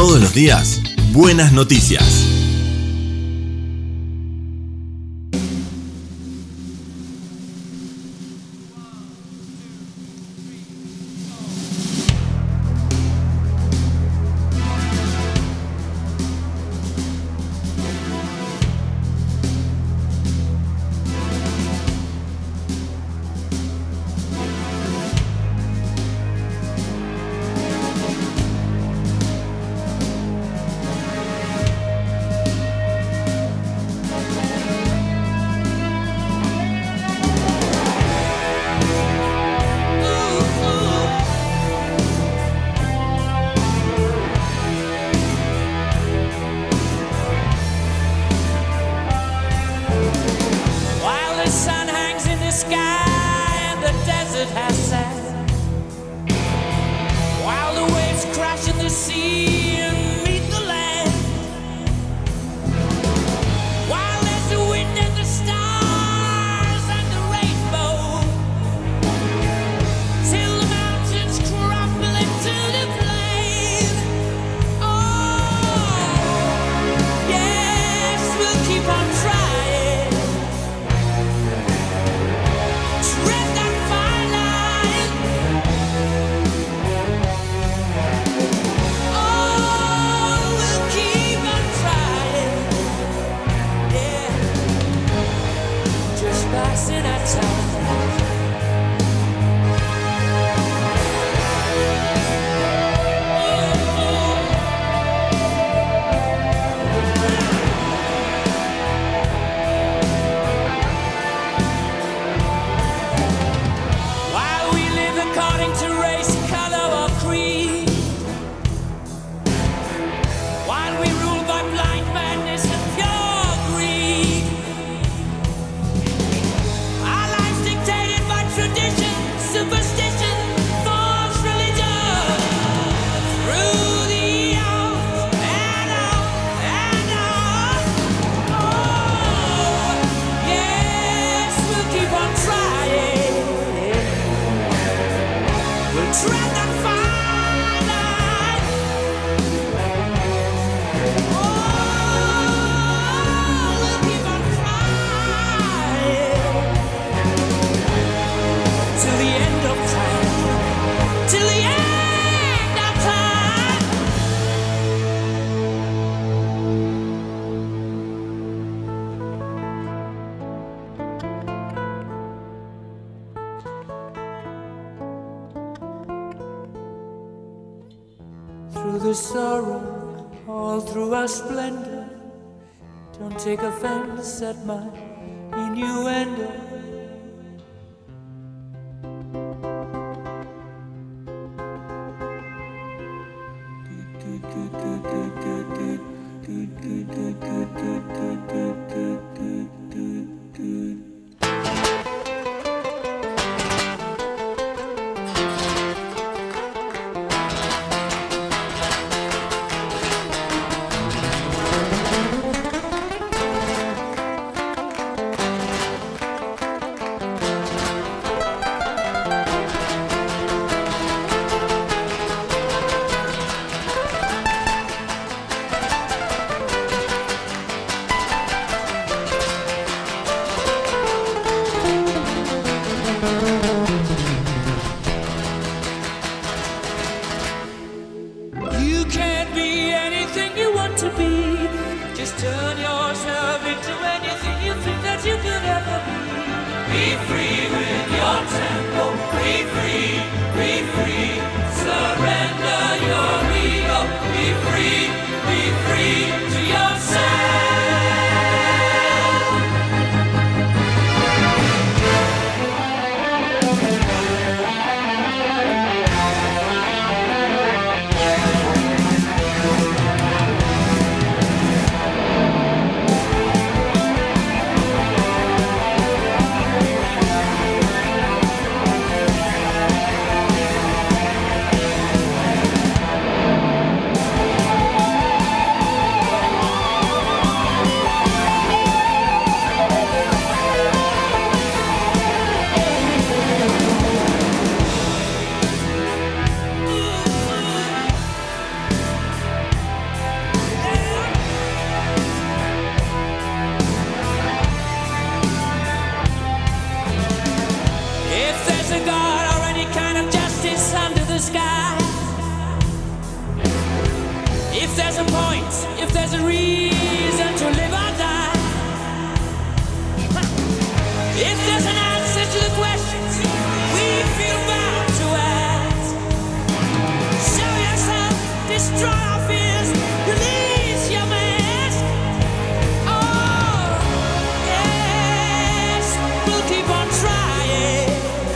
Todos los días, buenas noticias. Through the sorrow, all through our splendor, don't take offense at my innuendo. If there's a point, if there's a reason to live or die, if there's an answer to the questions we feel bound to ask, show yourself, destroy our fears, release your mask. Oh, yes, we'll keep on trying.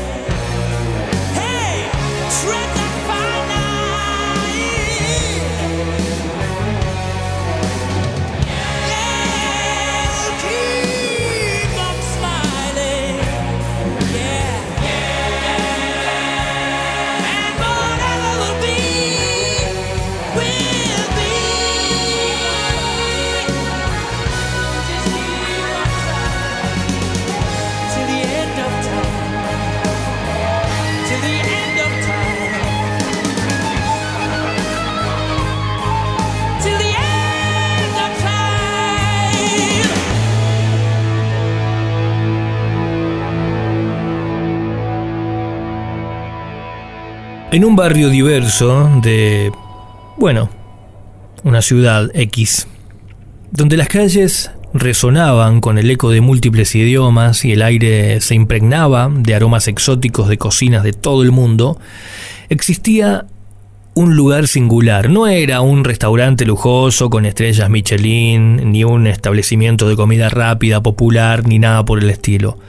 Hey, tread that fine line. Yeah, we'll keep on smiling. Yeah, and whatever will be, will be. Just keep on trying till the end of time. Till the end of time. Till the end of time. En un barrio diverso de, bueno, una ciudad X, donde las calles resonaban con el eco de múltiples idiomas y el aire se impregnaba de aromas exóticos de cocinas de todo el mundo, existía un lugar singular. No era un restaurante lujoso con estrellas Michelin, ni un establecimiento de comida rápida, popular, ni nada por el estilo.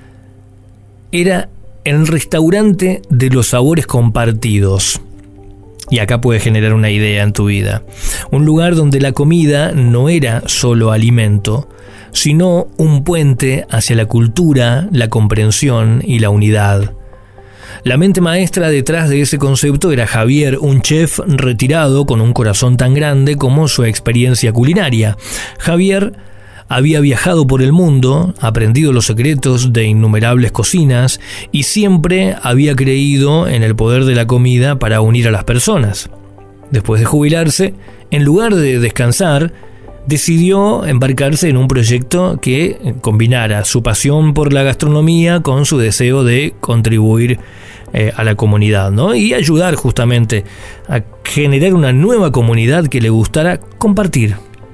Era el restaurante de los sabores compartidos. Y acá puedes generar una idea en tu vida. Un lugar donde la comida no era solo alimento, sino un puente hacia la cultura, la comprensión y la unidad. La mente maestra detrás de ese concepto era Javier, un chef retirado con un corazón tan grande como su experiencia culinaria. Javier había viajado por el mundo, aprendido los secretos de innumerables cocinas y siempre había creído en el poder de la comida para unir a las personas. Después de jubilarse, en lugar de descansar, decidió embarcarse en un proyecto que combinara su pasión por la gastronomía con su deseo de contribuir a la comunidad, ¿no? Y ayudar justamente a generar una nueva comunidad que le gustara compartir.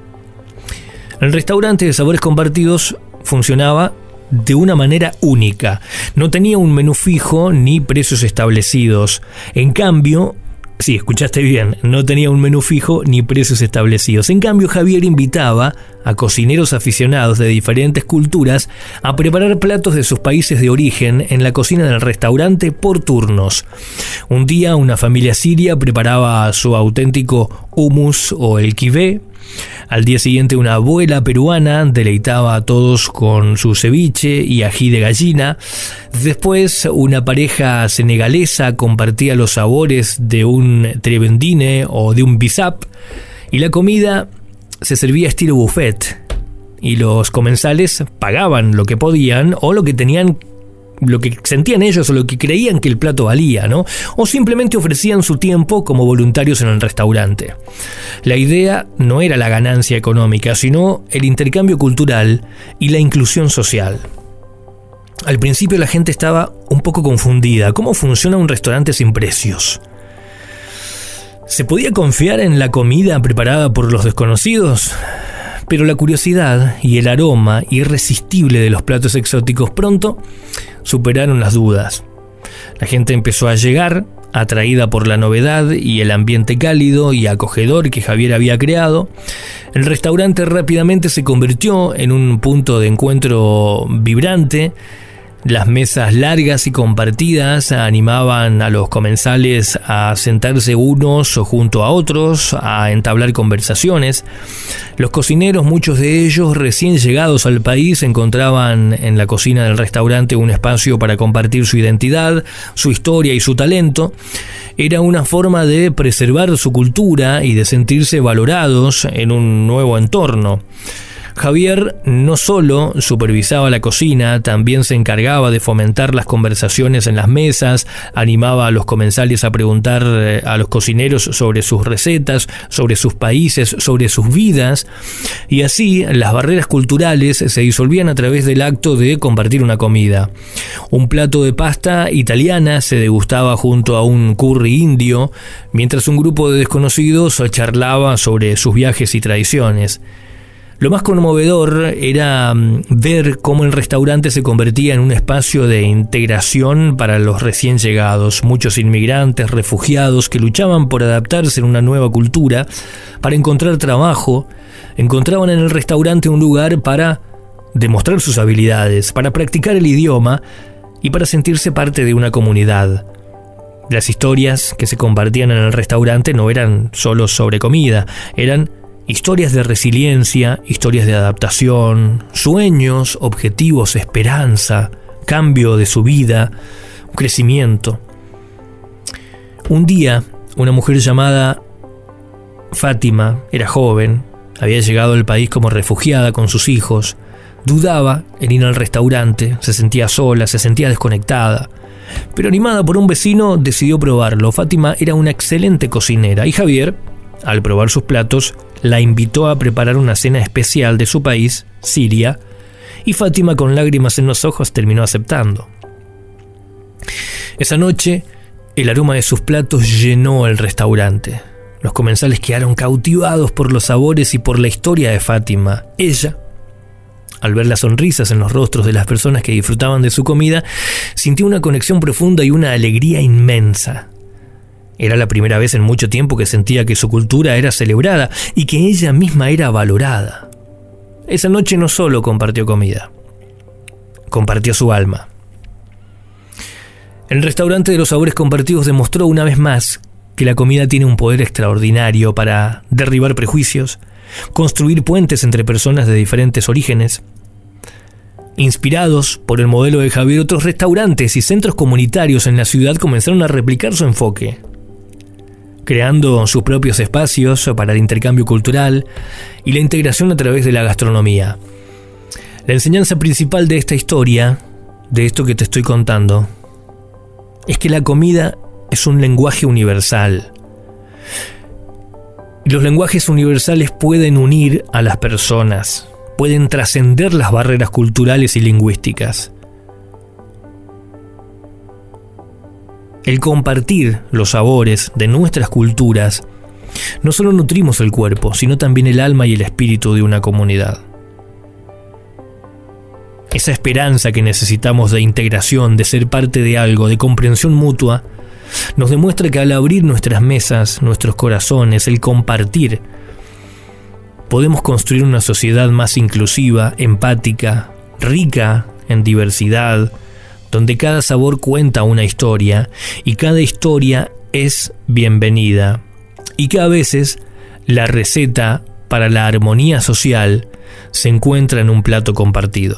El restaurante de sabores compartidos funcionaba de una manera única. No tenía un menú fijo ni precios establecidos. En cambio, sí, escuchaste bien, no tenía un menú fijo ni precios establecidos. En cambio, Javier invitaba a cocineros aficionados de diferentes culturas a preparar platos de sus países de origen en la cocina del restaurante por turnos. Un día, una familia siria preparaba su auténtico hummus o el kibé. Al día siguiente, una abuela peruana deleitaba a todos con su ceviche y ají de gallina. Después, una pareja senegalesa compartía los sabores de un trebendine o de un bisap. Y la comida se servía estilo buffet. Y los comensales pagaban lo que podían o lo que tenían, lo que sentían ellos o lo que creían que el plato valía, ¿no? O simplemente ofrecían su tiempo como voluntarios en el restaurante. La idea no era la ganancia económica, sino el intercambio cultural y la inclusión social. Al principio la gente estaba un poco confundida. ¿Cómo funciona un restaurante sin precios? ¿Se podía confiar en la comida preparada por los desconocidos? Pero la curiosidad y el aroma irresistible de los platos exóticos pronto superaron las dudas. La gente empezó a llegar, atraída por la novedad y el ambiente cálido y acogedor que Javier había creado. El restaurante rápidamente se convirtió en un punto de encuentro vibrante. Las mesas largas y compartidas animaban a los comensales a sentarse unos junto a otros, a entablar conversaciones. Los cocineros, muchos de ellos recién llegados al país, encontraban en la cocina del restaurante un espacio para compartir su identidad, su historia y su talento. Era una forma de preservar su cultura y de sentirse valorados en un nuevo entorno. Javier no solo supervisaba la cocina, también se encargaba de fomentar las conversaciones en las mesas, animaba a los comensales a preguntar a los cocineros sobre sus recetas, sobre sus países, sobre sus vidas, y así las barreras culturales se disolvían a través del acto de compartir una comida. Un plato de pasta italiana se degustaba junto a un curry indio, mientras un grupo de desconocidos charlaba sobre sus viajes y tradiciones. Lo más conmovedor era ver cómo el restaurante se convertía en un espacio de integración para los recién llegados. Muchos inmigrantes, refugiados que luchaban por adaptarse en una nueva cultura, para encontrar trabajo, encontraban en el restaurante un lugar para demostrar sus habilidades, para practicar el idioma y para sentirse parte de una comunidad. Las historias que se compartían en el restaurante no eran solo sobre comida, eran historias de resiliencia, historias de adaptación, sueños, objetivos, esperanza, cambio de su vida, crecimiento. Un día, una mujer llamada Fátima era joven, había llegado al país como refugiada con sus hijos, dudaba en ir al restaurante, se sentía sola, se sentía desconectada. Pero animada por un vecino, decidió probarlo. Fátima era una excelente cocinera y Javier, al probar sus platos, la invitó a preparar una cena especial de su país, Siria, y Fátima, con lágrimas en los ojos, terminó aceptando. Esa noche, el aroma de sus platos llenó el restaurante. Los comensales quedaron cautivados por los sabores y por la historia de Fátima. Ella, al ver las sonrisas en los rostros de las personas que disfrutaban de su comida, sintió una conexión profunda y una alegría inmensa. Era la primera vez en mucho tiempo que sentía que su cultura era celebrada y que ella misma era valorada. Esa noche no solo compartió comida, compartió su alma. El restaurante de los sabores compartidos demostró una vez más que la comida tiene un poder extraordinario para derribar prejuicios, construir puentes entre personas de diferentes orígenes. Inspirados por el modelo de Javier, otros restaurantes y centros comunitarios en la ciudad comenzaron a replicar su enfoque, creando sus propios espacios para el intercambio cultural y la integración a través de la gastronomía. La enseñanza principal de esta historia, de esto que te estoy contando, es que la comida es un lenguaje universal. Y los lenguajes universales pueden unir a las personas, pueden trascender las barreras culturales y lingüísticas. El compartir los sabores de nuestras culturas, no solo nutrimos el cuerpo, sino también el alma y el espíritu de una comunidad. Esa esperanza que necesitamos de integración, de ser parte de algo, de comprensión mutua, nos demuestra que al abrir nuestras mesas, nuestros corazones, el compartir, podemos construir una sociedad más inclusiva, empática, rica en diversidad, donde cada sabor cuenta una historia y cada historia es bienvenida, y que a veces la receta para la armonía social se encuentra en un plato compartido.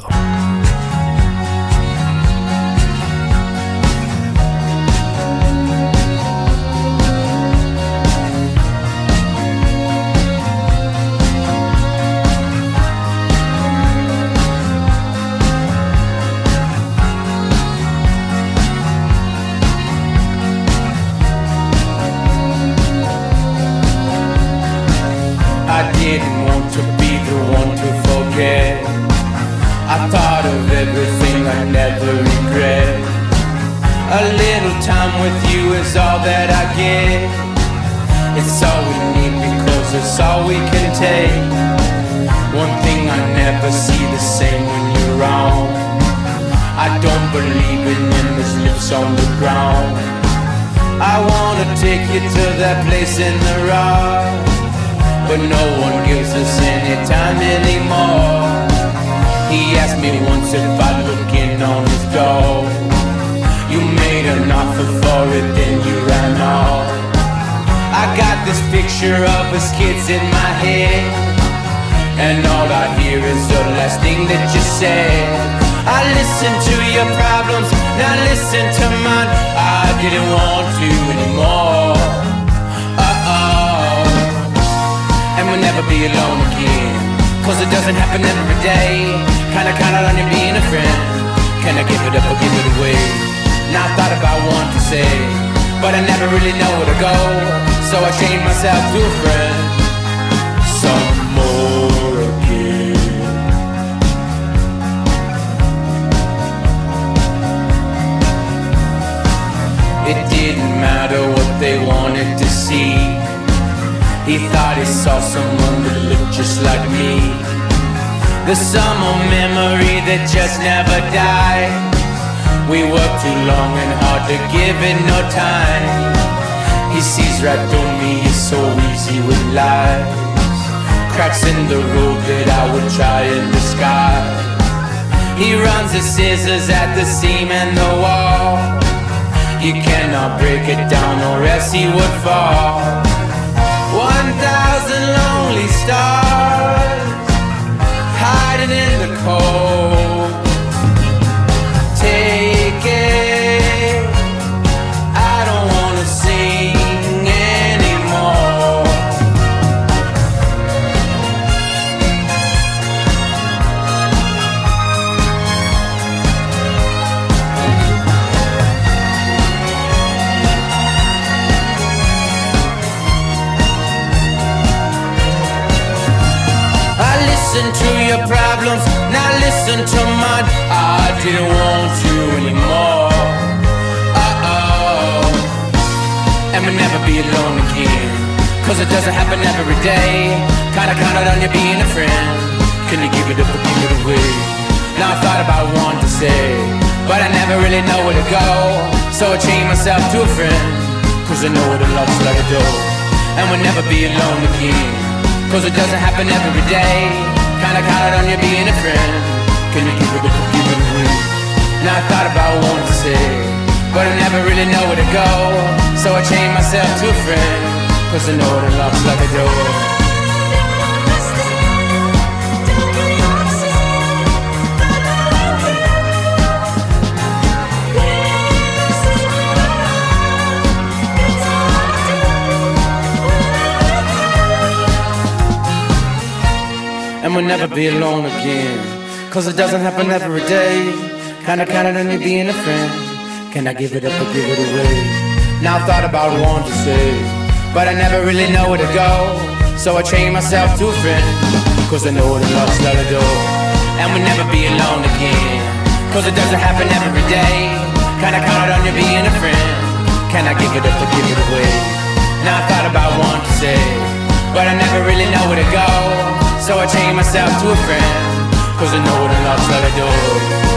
I didn't want to be the one to forget. I thought of everything I never regret. A little time with you is all that I get. It's all we need because it's all we can take. One thing I never see the same when you're wrong. I don't believe in endless lips on the ground. I wanna take you to that place in the rock, but no one gives us any time anymore. He asked me once if I'd look in on his door. You made an offer for it, then you ran off. I got this picture of us kids in my head, and all I hear is the last thing that you said. I listened to your problems, now listen to mine. I didn't want to anymore. And we'll never be alone again, cause it doesn't happen every day. Kinda counted on you being a friend. Can I give it up or give it away? Now I thought about one to say, but I never really know where to go, so I changed myself to a friend. Some more again. It didn't matter what they wanted to see. He thought he saw someone that looked just like me. The summer memory that just never dies. We worked too long and hard to give it no time. He sees right through me, he's so easy with lies. Cracks in the road that I would try and disguise. He runs his scissors at the seam and the wall. You cannot break it down or else he would fall. 1,000 lonely stars hiding in the cold. Take it, I don't wanna sing anymore. I listen to your problems, now listen to mine. I didn't want you anymore. Uh-oh. And we'll never be alone again, cause it doesn't happen every day. Kinda counted on you being a friend. Can you give it up or give it away? Now I thought about one to say, but I never really know where to go, so I changed myself to a friend. Cause I know what a love's like a door. And we'll never be alone again, cause it doesn't happen every day. Kinda counted on you being a friend. Can you give it up or give it away? Now I thought about one to say, but I never really know where to go, so I changed myself to a friend. Cause I know that love's like a door. And we'll never be alone again, cause it doesn't happen every day. Kinda counted on you being a friend. Can I give it up or give it away? Now I thought about one to say, but I never really know where to go, so I changed myself to a friend. Cause I know that love's like a door. And we'll never be alone again, cause it doesn't happen every day. Kinda counted on you being a friend. Can I give it up or give it away? Now I thought about one to say, but I never really know where to go, so I changed myself to a friend. Cause I know that love's like a door.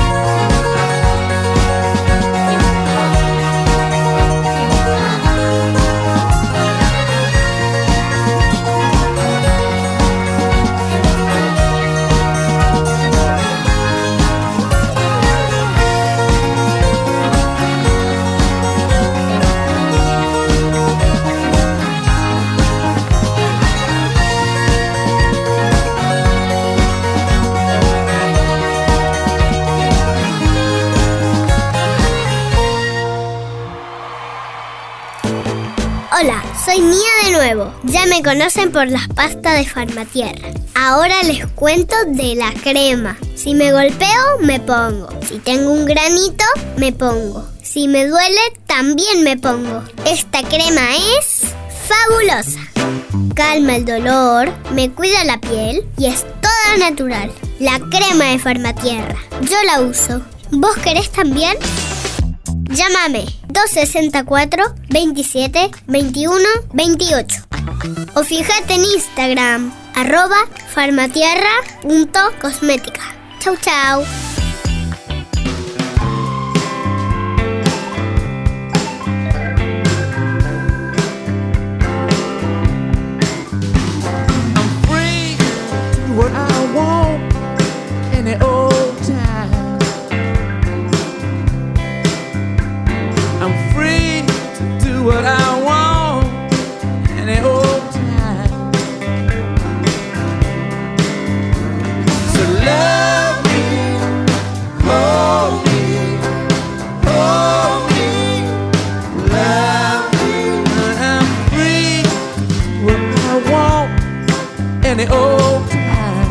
Hola, soy Mía de nuevo. Ya me conocen por las pastas de Farmatierra. Ahora les cuento de la crema. Si me golpeo, me pongo. Si tengo un granito, me pongo. Si me duele, también me pongo. Esta crema es fabulosa. Calma el dolor, me cuida la piel y es toda natural. La crema de Farmatierra. Yo la uso. ¿Vos querés también? Llámame 264 27 21 28 o fíjate en Instagram @farmatierra.cosmética. Chau chau. I'm free to do what I want any old time. I'm free to do what I want any old time. So love me, hold me, hold me, love me. I'm free to do what I want any old time.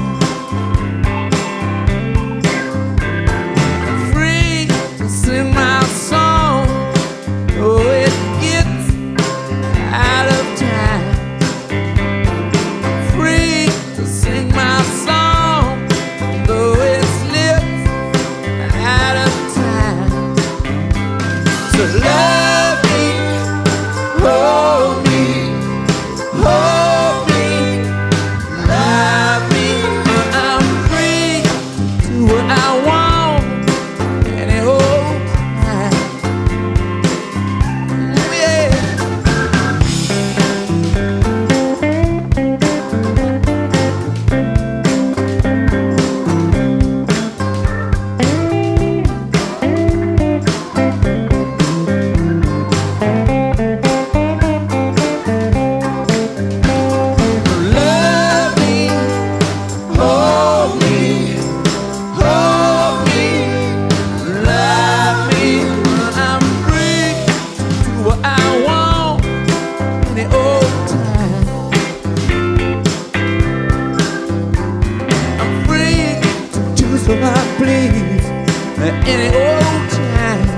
so I please at any old time.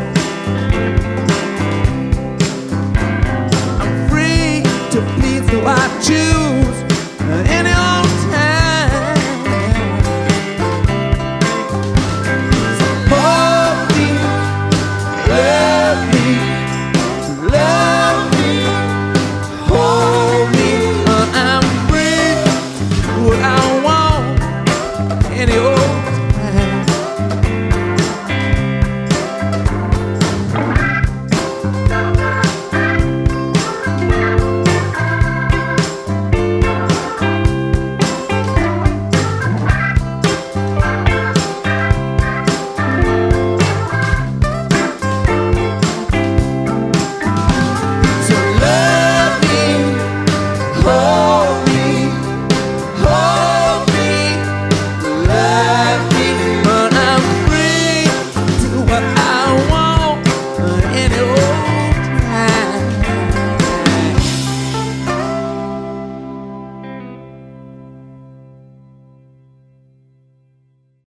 I'm free to please, so I choose.